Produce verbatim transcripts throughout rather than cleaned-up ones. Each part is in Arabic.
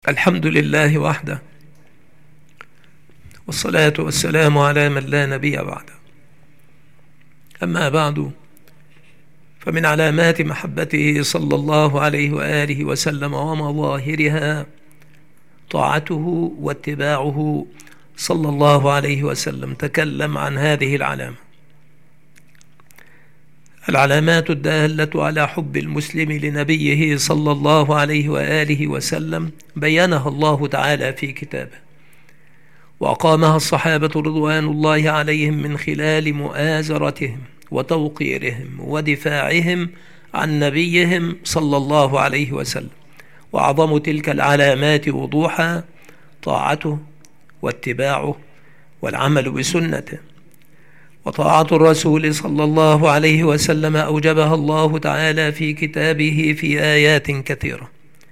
الحمد لله وحده، والصلاة والسلام على من لا نبي بعده. أما بعد، فمن علامات محبته صلى الله عليه وآله وسلم ومظاهرها طاعته واتباعه صلى الله عليه وسلم. تكلم عن هذه العلامة، العلامات الدالة على حب المسلم لنبيه صلى الله عليه وآله وسلم بينها الله تعالى في كتابه، وأقامها الصحابة رضوان الله عليهم من خلال مؤازرتهم وتوقيرهم ودفاعهم عن نبيهم صلى الله عليه وسلم. وأعظم تلك العلامات وضوحا طاعته واتباعه والعمل بسنته. وطاعة الرسول صلى الله عليه وسلم أوجبها الله تعالى في كتابه في آيات كثيرة،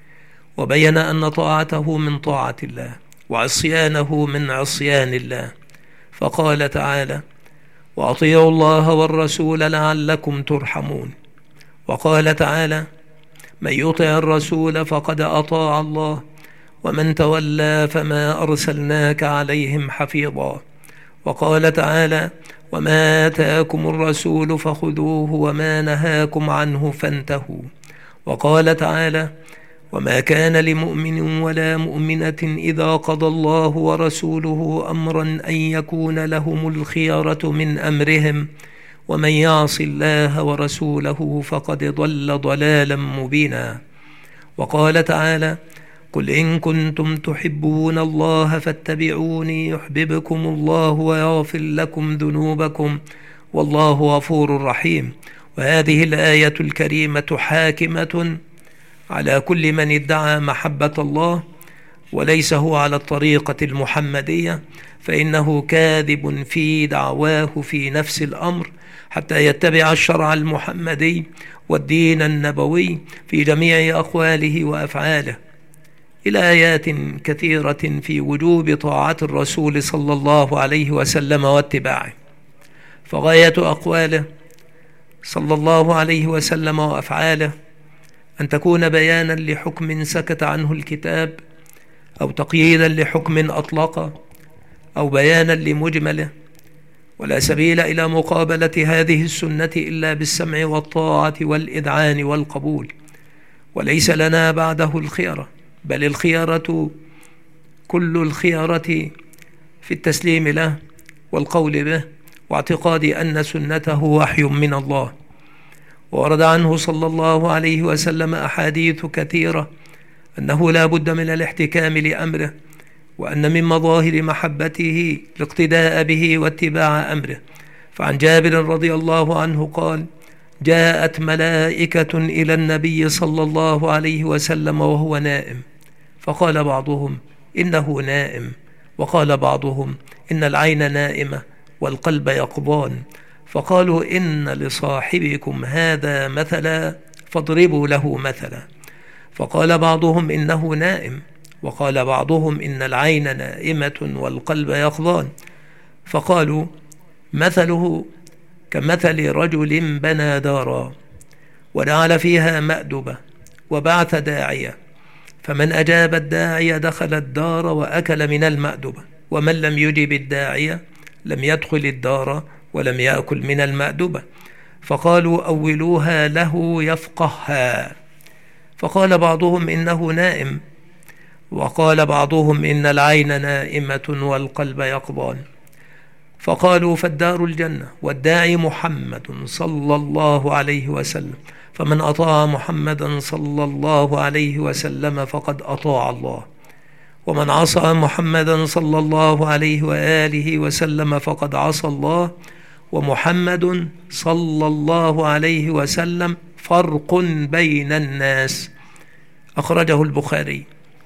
وبين أن طاعته من طاعة الله وعصيانه من عصيان الله، فقال تعالى: وأطيعوا الله والرسول لعلكم ترحمون. وقال تعالى: من يطع الرسول فقد أطاع الله ومن تولى فما أرسلناك عليهم حفيظا. وقال تعالى: وما آتاكم الرسول فخذوه وما نهاكم عنه فانتهوا. وقال تعالى: وما كان لمؤمن ولا مؤمنة إذا قضى الله ورسوله أمرا أن يكون لهم الخيرة من أمرهم ومن يعص الله ورسوله فقد ضل ضلالا مبينا. وقال تعالى: قل إن كنتم تحبون الله فاتبعوني يحببكم الله ويغفر لكم ذنوبكم والله غفور رحيم. وهذه الآية الكريمة حاكمة على كل من ادعى محبة الله وليس هو على الطريقة المحمدية، فإنه كاذب في دعواه في نفس الأمر، حتى يتبع الشرع المحمدي والدين النبوي في جميع أقواله وأفعاله، إلى آيات كثيرة في وجوب طاعة الرسول صلى الله عليه وسلم واتباعه. فغاية أقواله صلى الله عليه وسلم وأفعاله أن تكون بيانا لحكم سكت عنه الكتاب، أو تقييدا لحكم أطلقه، أو بيانا لمجمله. ولا سبيل إلى مقابلة هذه السنة إلا بالسمع والطاعة والإذعان والقبول، وليس لنا بعده الخيرة، بل الخيرة كل الخيرة في التسليم له والقول به واعتقاد أن سنته وحي من الله. ورد عنه صلى الله عليه وسلم أحاديث كثيرة أنه لا بد من الاحتكام لأمره، وأن من مظاهر محبته الاقتداء به واتباع أمره. فعن جابر رضي الله عنه قال: جاءت ملائكة إلى النبي صلى الله عليه وسلم وهو نائم، فقال بعضهم: إنه نائم، وقال بعضهم: إن العين نائمة والقلب يقظان، فقالوا: إن لصاحبكم هذا مثلا فاضربوا له مثلا. فقال بعضهم: إنه نائم، وقال بعضهم: إن العين نائمة والقلب يقظان، فقالوا: مثله كمثل رجل بنى دارا وجعل فيها مأدبة وبعث داعية، فمن أجاب الداعية دخل الدار وأكل من المأدبة، ومن لم يجب الداعية لم يدخل الدار ولم يأكل من المأدبة. فقالوا: أولوها له يفقهها. فقال بعضهم: إنه نائم، وقال بعضهم: إن العين نائمة والقلب يقظان. فقالوا: فالدار الجنة والداعي محمد صلى الله عليه وسلم، فمن أطاع محمدا صلى الله عليه وسلم فقد أطاع الله، ومن عصى محمدا صلى الله عليه وآله وسلم فقد عصى الله، ومحمد صلى الله عليه وسلم فرق بين الناس. أخرجه البخاري.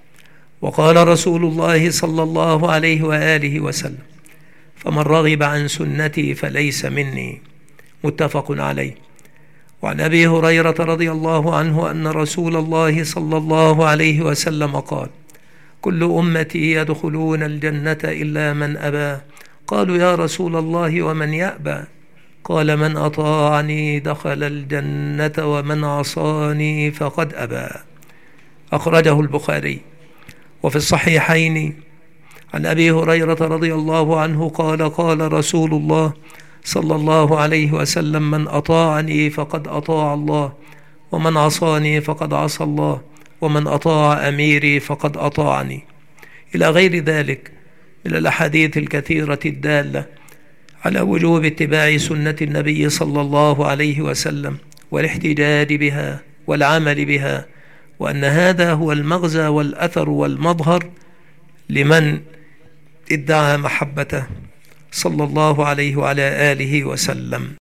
وقال رسول الله صلى الله عليه وآله وسلم: فمن رغب عن سنتي فليس مني. متفق عليه. وعن أبي هريرة رضي الله عنه أن رسول الله صلى الله عليه وسلم قال: كل أمتي يدخلون الجنة إلا من أبى. قالوا: يا رسول الله ومن يأبى؟ قال: من أطاعني دخل الجنة ومن عصاني فقد أبى. أخرجه البخاري. وفي الصحيحين عن أبي هريرة رضي الله عنه قال قال رسول الله صلى الله عليه وسلم: من أطاعني فقد أطاع الله، ومن عصاني فقد عصى الله، ومن أطاع أميري فقد أطاعني، إلى غير ذلك من الأحاديث الكثيرة الدالة على وجوب اتباع سنة النبي صلى الله عليه وسلم والاحتجاج بها والعمل بها، وأن هذا هو المغزى والأثر والمظهر لمن ادعى محبته صلى الله عليه وعلى آله وسلم.